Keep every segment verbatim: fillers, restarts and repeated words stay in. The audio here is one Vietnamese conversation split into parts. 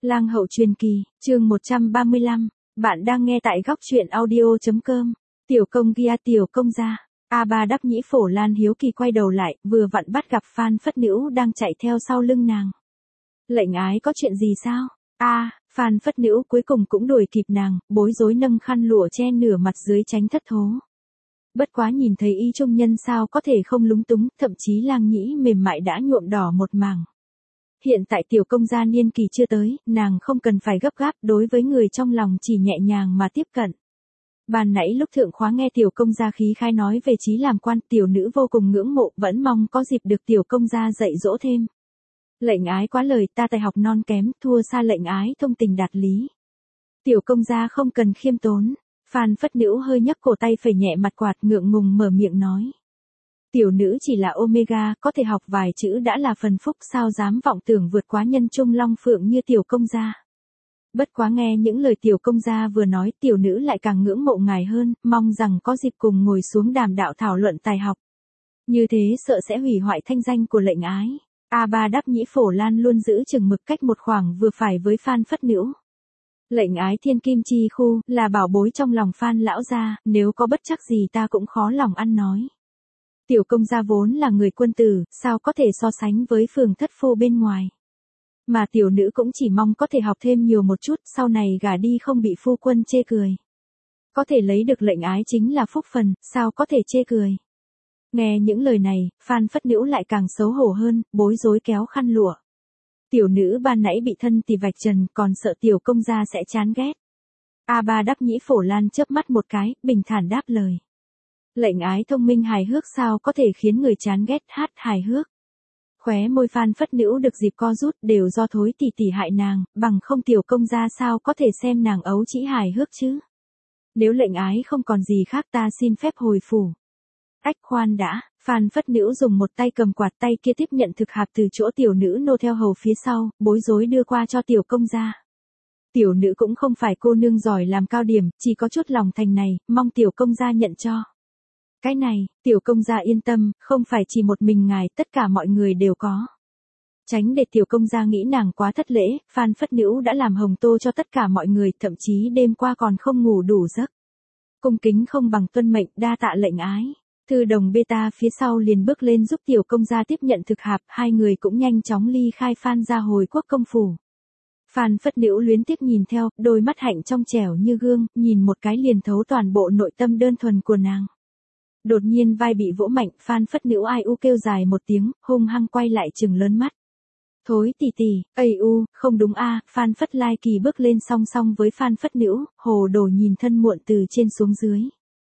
Lang hậu truyền kỳ, chương một trăm ba mươi lăm, bạn đang nghe tại góc truyện audio.com. Tiểu công gia tiểu công gia, A Ba đắp nhĩ phổ Lan hiếu kỳ quay đầu lại, vừa vặn bắt gặp Phan Phất Nữu đang chạy theo sau lưng nàng. Lệnh ái có chuyện gì sao? A, à, Phan Phất Nữu cuối cùng cũng đuổi kịp nàng, bối rối nâng khăn lụa che nửa mặt dưới tránh thất thố. Bất quá nhìn thấy y trung nhân sao có thể không lúng túng, thậm chí Lang nhĩ mềm mại đã nhuộm đỏ một mảng. Hiện tại tiểu công gia niên kỳ chưa tới, nàng không cần phải gấp gáp, đối với người trong lòng chỉ nhẹ nhàng mà tiếp cận. Ban nãy lúc thượng khóa nghe tiểu công gia khí khai nói về chí làm quan, tiểu nữ vô cùng ngưỡng mộ, vẫn mong có dịp được tiểu công gia dạy dỗ thêm. Lệnh ái quá lời, ta tài học non kém, thua xa lệnh ái thông tình đạt lý. Tiểu công gia không cần khiêm tốn. Phan Phất Nữu hơi nhấc cổ tay phẩy nhẹ mặt quạt, ngượng ngùng mở miệng nói. Tiểu nữ chỉ là Omega, có thể học vài chữ đã là phần phúc, sao dám vọng tưởng vượt quá nhân trung long phượng như tiểu công gia. Bất quá nghe những lời tiểu công gia vừa nói, tiểu nữ lại càng ngưỡng mộ ngài hơn, mong rằng có dịp cùng ngồi xuống đàm đạo thảo luận tài học. Như thế sợ sẽ hủy hoại thanh danh của lệnh ái. A Ba đắp nhĩ phổ Lan luôn giữ chừng mực cách một khoảng vừa phải với Phan Phất Nữu. Lệnh ái thiên kim chi khu, là bảo bối trong lòng Phan lão gia, nếu có bất chắc gì ta cũng khó lòng ăn nói. Tiểu công gia vốn là người quân tử, sao có thể so sánh với phường thất phu bên ngoài. Mà tiểu nữ cũng chỉ mong có thể học thêm nhiều một chút, sau này gả đi không bị phu quân chê cười. Có thể lấy được lệnh ái chính là phúc phần, sao có thể chê cười. Nghe những lời này, Phan Phất Nữu lại càng xấu hổ hơn, bối rối kéo khăn lụa. Tiểu nữ ban nãy bị thân tì vạch trần, còn sợ tiểu công gia sẽ chán ghét. A Ba đắp nhĩ phổ Lan chớp mắt một cái, bình thản đáp lời. Lệnh ái thông minh hài hước sao có thể khiến người chán ghét, hát hài hước. Khóe môi Phan Phất Nữu được dịp co rút, đều do thối tỷ tỷ hại nàng, bằng không tiểu công gia sao có thể xem nàng ấu trĩ hài hước chứ. Nếu lệnh ái không còn gì khác ta xin phép hồi phủ. Ách khoan đã, Phan Phất Nữu dùng một tay cầm quạt, tay kia tiếp nhận thực hạp từ chỗ tiểu nữ nô theo hầu phía sau, bối rối đưa qua cho tiểu công gia. Tiểu nữ cũng không phải cô nương giỏi làm cao điểm, chỉ có chút lòng thành này, mong tiểu công gia nhận cho. Cái này, tiểu công gia yên tâm, không phải chỉ một mình ngài, tất cả mọi người đều có. Tránh để tiểu công gia nghĩ nàng quá thất lễ, Phan Phất Nữu đã làm hồng tô cho tất cả mọi người, thậm chí đêm qua còn không ngủ đủ giấc. Cung kính không bằng tuân mệnh, đa tạ lệnh ái. Thư đồng beta phía sau liền bước lên giúp tiểu công gia tiếp nhận thực hạp, hai người cũng nhanh chóng ly khai Phan ra hồi quốc công phủ. Phan Phất Nữu luyến tiếc nhìn theo, đôi mắt hạnh trong trẻo như gương, nhìn một cái liền thấu toàn bộ nội tâm đơn thuần của nàng. Đột nhiên vai bị vỗ mạnh, Phan Phất Nữu ai u kêu dài một tiếng, hung hăng quay lại trừng lớn mắt. Thối tỷ tỷ, ây u, không đúng a, Phan Phất Lai Kỳ bước lên song song với Phan Phất Nữu, hồ đồ nhìn thân muộn từ trên xuống dưới.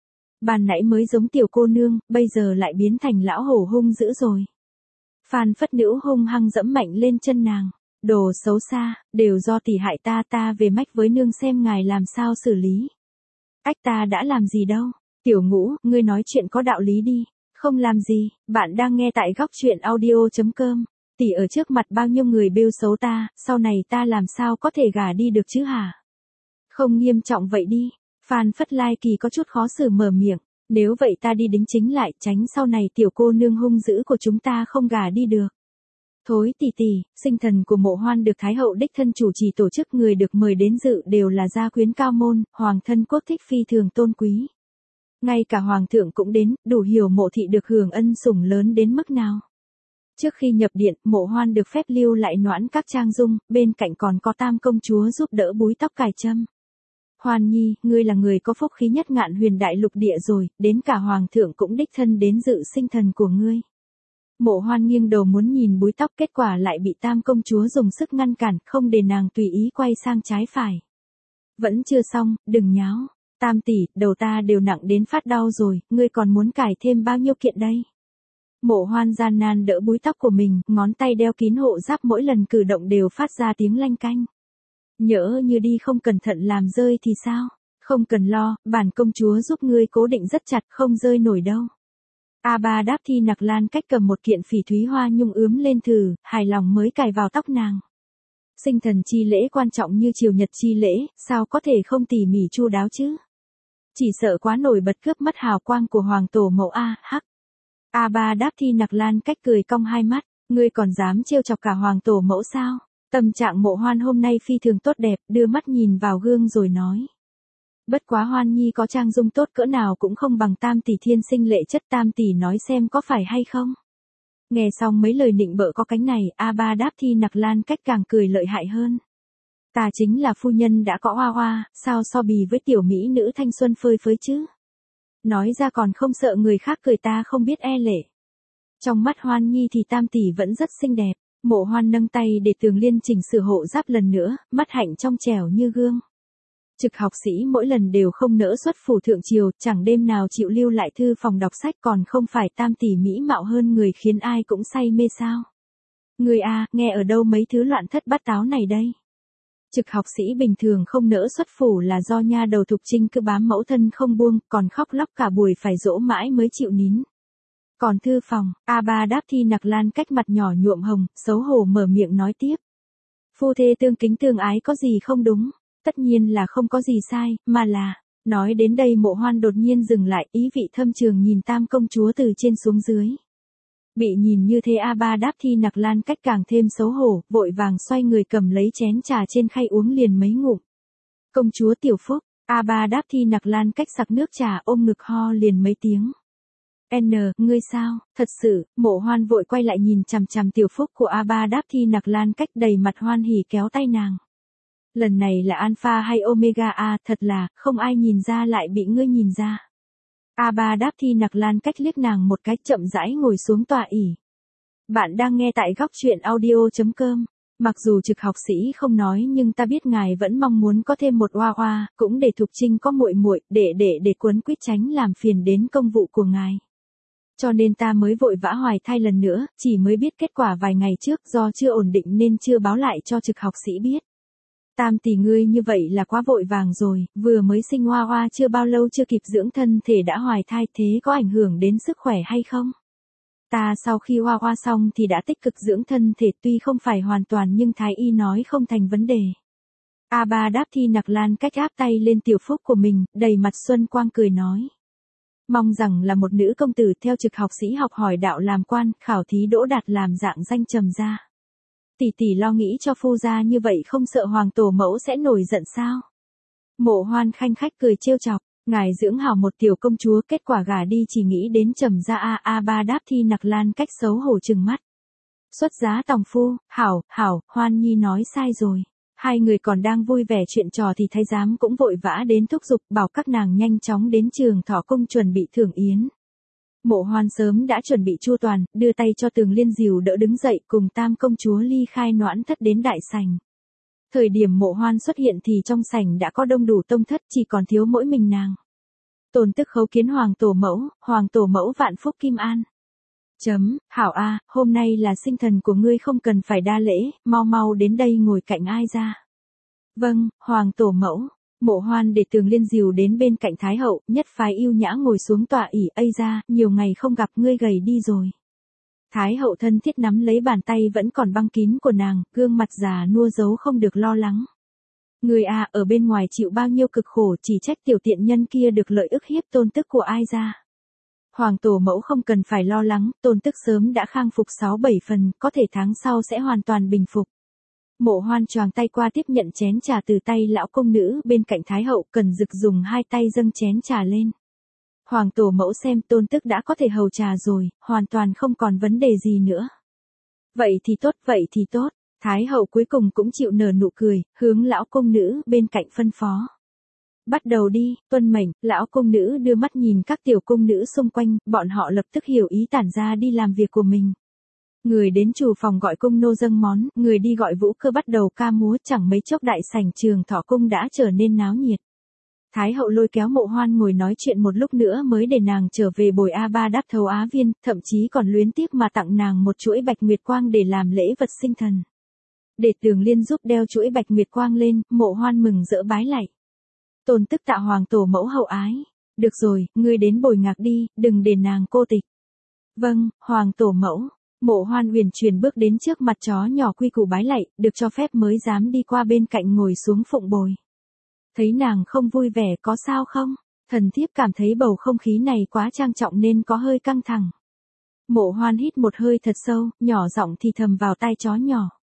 Ban nãy mới giống tiểu cô nương, bây giờ lại biến thành lão hổ hung dữ rồi. Phan Phất Nữu hung hăng dẫm mạnh lên chân nàng. Đồ xấu xa, đều do tỷ hại ta, ta về mách với nương xem ngài làm sao xử lý. Ách ta đã làm gì đâu. Tiểu Ngũ, ngươi nói chuyện có đạo lý đi. Không làm gì, bạn đang nghe tại góc truyện audio.com. Tỷ ở trước mặt bao nhiêu người bêu xấu ta, sau này ta làm sao có thể gả đi được chứ hả? Không nghiêm trọng vậy đi. Phan Phất Lai Kỳ có chút khó xử mở miệng. Nếu vậy ta đi đính chính lại, tránh sau này tiểu cô nương hung dữ của chúng ta không gả đi được. Thối tỷ tỷ, sinh thần của Mộ Hoan được Thái hậu đích thân chủ trì tổ chức, người được mời đến dự đều là gia quyến cao môn, hoàng thân quốc thích phi thường tôn quý. Ngay cả hoàng thượng cũng đến, đủ hiểu Mộ thị được hưởng ân sủng lớn đến mức nào. Trước khi nhập điện, Mộ Hoan được phép lưu lại noãn các trang dung, bên cạnh còn có tam công chúa giúp đỡ búi tóc cài trâm. Hoan nhi, ngươi là người có phúc khí nhất ngạn huyền đại lục địa rồi, đến cả hoàng thượng cũng đích thân đến dự sinh thần của ngươi. Mộ Hoan nghiêng đầu muốn nhìn búi tóc, kết quả lại bị tam công chúa dùng sức ngăn cản, không để nàng tùy ý quay sang trái phải. Vẫn chưa xong, đừng nháo. Tam tỷ, đầu ta đều nặng đến phát đau rồi, ngươi còn muốn cải thêm bao nhiêu kiện đây? Mộ Hoan gian nan đỡ búi tóc của mình, ngón tay đeo kín hộ giáp mỗi lần cử động đều phát ra tiếng lanh canh. Nhỡ như đi không cẩn thận làm rơi thì sao? Không cần lo, bản công chúa giúp ngươi cố định rất chặt, không rơi nổi đâu. A Ba đáp thi nặc lan cách cầm một kiện phỉ thúy hoa nhung ướm lên thử, hài lòng mới cài vào tóc nàng. Sinh thần chi lễ quan trọng như triều nhật chi lễ, sao có thể không tỉ mỉ chu đáo chứ? Chỉ sợ quá nổi bật cướp mất hào quang của hoàng tổ mẫu A, hắc. A Ba đáp thi nặc lan cách cười cong hai mắt, ngươi còn dám trêu chọc cả hoàng tổ mẫu sao? Tâm trạng Mộ Hoan hôm nay phi thường tốt đẹp, đưa mắt nhìn vào gương rồi nói. Bất quá Hoan Nhi có trang dung tốt cỡ nào cũng không bằng Tam tỷ thiên sinh lệ chất, Tam tỷ nói xem có phải hay không. Nghe xong mấy lời nịnh bợ có cánh này, A Ba đáp Thi Nặc Lan cách càng cười lợi hại hơn. Ta chính là phu nhân đã có hoa hoa, sao so bì với tiểu mỹ nữ thanh xuân phơi phới chứ. Nói ra còn không sợ người khác cười ta không biết e lệ. Trong mắt Hoan Nhi thì Tam tỷ vẫn rất xinh đẹp. Mộ Hoan nâng tay để Tường Liên chỉnh sửa hộ giáp lần nữa, mắt hạnh trong trẻo như gương. Trực học sĩ mỗi lần đều không nỡ xuất phủ thượng triều, chẳng đêm nào chịu lưu lại thư phòng đọc sách, còn không phải Tam tỷ mỹ mạo hơn người khiến ai cũng say mê sao. Người à, nghe ở đâu mấy thứ loạn thất bát táo này đây. Trực học sĩ bình thường không nỡ xuất phủ là do nha đầu Thục Trinh cứ bám mẫu thân không buông, còn khóc lóc cả buổi phải dỗ mãi mới chịu nín. Còn thư phòng, A Ba đáp Thi Nặc Lan cách mặt nhỏ nhuộm hồng, xấu hổ mở miệng nói tiếp. Phu thê tương kính tương ái có gì không đúng, tất nhiên là không có gì sai, mà là, nói đến đây Mộ Hoan đột nhiên dừng lại, ý vị thâm trường nhìn Tam công chúa từ trên xuống dưới. Bị nhìn như thế A Ba đáp Thi Nặc Lan cách càng thêm xấu hổ, vội vàng xoay người cầm lấy chén trà trên khay uống liền mấy ngụm. Công chúa Tiểu Phúc, A Ba đáp Thi Nặc Lan cách sặc nước trà ôm ngực ho liền mấy tiếng. N, ngươi sao, thật sự, Mộ Hoan vội quay lại nhìn chằm chằm Tiểu Phúc của A Ba đáp Thi Nặc Lan cách đầy mặt hoan hỉ kéo tay nàng. Lần này là alpha hay omega a, thật là, không ai nhìn ra lại bị ngươi nhìn ra. A Ba đáp Thi Nặc Lan cách liếc nàng một cái chậm rãi ngồi xuống tọa ỷ. Bạn đang nghe tại góc truyện audio chấm com. Mặc dù Trực học sĩ không nói nhưng ta biết ngài vẫn mong muốn có thêm một oa oa, cũng để Thục Trinh có muội muội, để để để quấn quýt tránh làm phiền đến công vụ của ngài. Cho nên ta mới vội vã hoài thai lần nữa, chỉ mới biết kết quả vài ngày trước do chưa ổn định nên chưa báo lại cho Trực học sĩ biết. Tam tỷ ngươi như vậy là quá vội vàng rồi, vừa mới sinh hoa hoa chưa bao lâu chưa kịp dưỡng thân thể đã hoài thai, thế có ảnh hưởng đến sức khỏe hay không? Ta sau khi hoa hoa xong thì đã tích cực dưỡng thân thể, tuy không phải hoàn toàn nhưng thái y nói không thành vấn đề. A Ba đáp Thi Nặc Lan cách áp tay lên Tiểu Phúc của mình, đầy mặt xuân quang cười nói. Mong rằng là một nữ công tử theo Trực học sĩ học hỏi đạo làm quan, khảo thí đỗ đạt làm dạng danh trầm ra. Tỷ tỷ lo nghĩ cho phu gia như vậy không sợ hoàng tổ mẫu sẽ nổi giận sao? Mộ Hoan khanh khách cười trêu chọc, ngài dưỡng hảo một tiểu công chúa, kết quả gả đi chỉ nghĩ đến trầm ra. A A Ba đáp Thi Nặc Lan cách xấu hổ trừng mắt. Xuất giá tòng phu, hảo, hảo, Hoan Nhi nói sai rồi. Hai người còn đang vui vẻ chuyện trò thì thái giám cũng vội vã đến thúc giục bảo các nàng nhanh chóng đến Trường Thọ cung chuẩn bị thưởng yến. Mộ Hoan sớm đã chuẩn bị chu toàn, đưa tay cho Tường Liên dìu đỡ đứng dậy cùng Tam công chúa ly khai noãn thất đến đại sảnh. Thời điểm Mộ Hoan xuất hiện thì trong sảnh đã có đông đủ tông thất, chỉ còn thiếu mỗi mình nàng. Tôn Tức khấu kiến hoàng tổ mẫu, hoàng tổ mẫu vạn phúc kim an. Chấm, hảo a, hôm nay là sinh thần của ngươi không cần phải đa lễ, mau mau đến đây ngồi cạnh ai ra. Vâng, hoàng tổ mẫu. Mộ Hoan để Tường Liên dìu đến bên cạnh Thái hậu, nhất phái yêu nhã ngồi xuống tọa ỷ. Ây ra, nhiều ngày không gặp ngươi gầy đi rồi. Thái hậu thân thiết nắm lấy bàn tay vẫn còn băng kín của nàng, gương mặt già nua giấu không được lo lắng. Người à, ở bên ngoài chịu bao nhiêu cực khổ, chỉ trách tiểu tiện nhân kia được lợi ức hiếp Tôn Tức của ai ra. Hoàng tổ mẫu không cần phải lo lắng, Tôn Tức sớm đã khang phục sáu bảy phần, có thể tháng sau sẽ hoàn toàn bình phục. Mộ Hoan choàng tay qua tiếp nhận chén trà từ tay lão công nữ bên cạnh Thái hậu, cần dực dùng hai tay dâng chén trà lên. Hoàng tổ mẫu xem Tôn Tức đã có thể hầu trà rồi, hoàn toàn không còn vấn đề gì nữa. Vậy thì tốt, vậy thì tốt. Thái hậu cuối cùng cũng chịu nở nụ cười, hướng lão công nữ bên cạnh phân phó. Bắt đầu đi, tuân mệnh. Lão công nữ đưa mắt nhìn các tiểu công nữ xung quanh, bọn họ lập tức hiểu ý tản ra đi làm việc của mình. Người đến chủ phòng gọi cung nô dâng món, người đi gọi vũ cơ bắt đầu ca múa, chẳng mấy chốc đại sảnh Trường Thọ cung đã trở nên náo nhiệt. Thái hậu lôi kéo Mộ Hoan ngồi nói chuyện một lúc nữa mới để nàng trở về bồi A Ba đáp thấu á viên, thậm chí còn luyến tiếc mà tặng nàng một chuỗi bạch nguyệt quang để làm lễ vật sinh thần. Để Tường Liên giúp đeo chuỗi bạch nguyệt quang lên, Mộ Hoan mừng rỡ bái lạy. Tôn Tức tạ hoàng tổ mẫu hậu ái. Được rồi, ngươi đến bồi ngạc đi, đừng để nàng cô tịch. Vâng, hoàng tổ mẫu. Mộ Hoan huyền chuyển bước đến trước mặt chó nhỏ quy củ bái lạy, được cho phép mới dám đi qua bên cạnh ngồi xuống phụng bồi. Thấy nàng không vui vẻ có sao không? Thần thiếp cảm thấy bầu không khí này quá trang trọng nên có hơi căng thẳng. Mộ Hoan hít một hơi thật sâu, nhỏ giọng thì thầm vào tai chó nhỏ.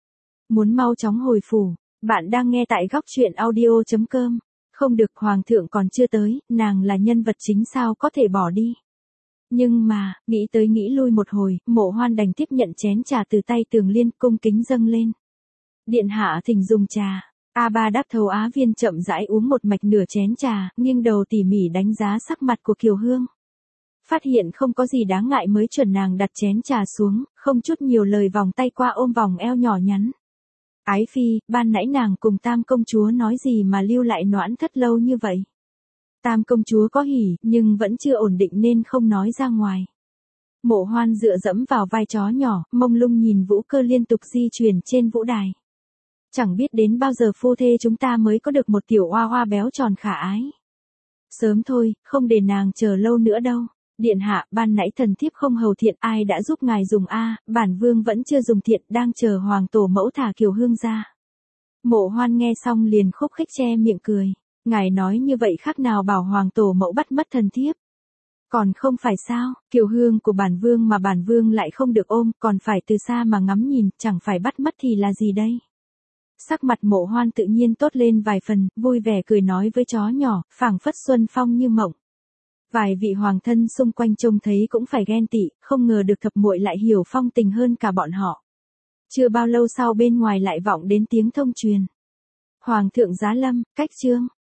Muốn mau chóng hồi phủ, bạn đang nghe tại góc chuyện audio chấm com. Không được, hoàng thượng còn chưa tới, nàng là nhân vật chính sao có thể bỏ đi. Nhưng mà, nghĩ tới nghĩ lui một hồi, Mộ Hoan đành tiếp nhận chén trà từ tay Tường Liên, cung kính dâng lên. Điện hạ thỉnh dùng trà. A Ba Đáp Thầu Á Viên chậm rãi uống một mạch nửa chén trà, nghiêng đầu tỉ mỉ đánh giá sắc mặt của Kiều Hương. Phát hiện không có gì đáng ngại mới chuẩn nàng đặt chén trà xuống, không chút nhiều lời vòng tay qua ôm vòng eo nhỏ nhắn. Ái phi, ban nãy nàng cùng Tam công chúa nói gì mà lưu lại Noãn Thất lâu như vậy? Tam công chúa có hỉ, nhưng vẫn chưa ổn định nên không nói ra ngoài. Mộ Hoan dựa dẫm vào vai chó nhỏ, mông lung nhìn vũ cơ liên tục di chuyển trên vũ đài. Chẳng biết đến bao giờ phu thê chúng ta mới có được một tiểu oa oa béo tròn khả ái. Sớm thôi, không để nàng chờ lâu nữa đâu. Điện hạ, ban nãy thần thiếp không hầu thiện, ai đã giúp ngài dùng a? Bản vương vẫn chưa dùng thiện, đang chờ hoàng tổ mẫu thả Kiều Hương ra. Mộ Hoan nghe xong liền khúc khích che miệng cười. Ngài nói như vậy khác nào bảo hoàng tổ mẫu bắt mất thần thiếp. Còn không phải sao, Kiều Hương của bản vương mà bản vương lại không được ôm, còn phải từ xa mà ngắm nhìn, chẳng phải bắt mất thì là gì đây. Sắc mặt Mộ Hoan tự nhiên tốt lên vài phần, vui vẻ cười nói với chó nhỏ, phảng phất xuân phong như mộng. Vài vị hoàng thân xung quanh trông thấy cũng phải ghen tị, không ngờ được thập muội lại hiểu phong tình hơn cả bọn họ. Chưa bao lâu sau bên ngoài lại vọng đến tiếng thông truyền. Hoàng thượng giá lâm, cách trương.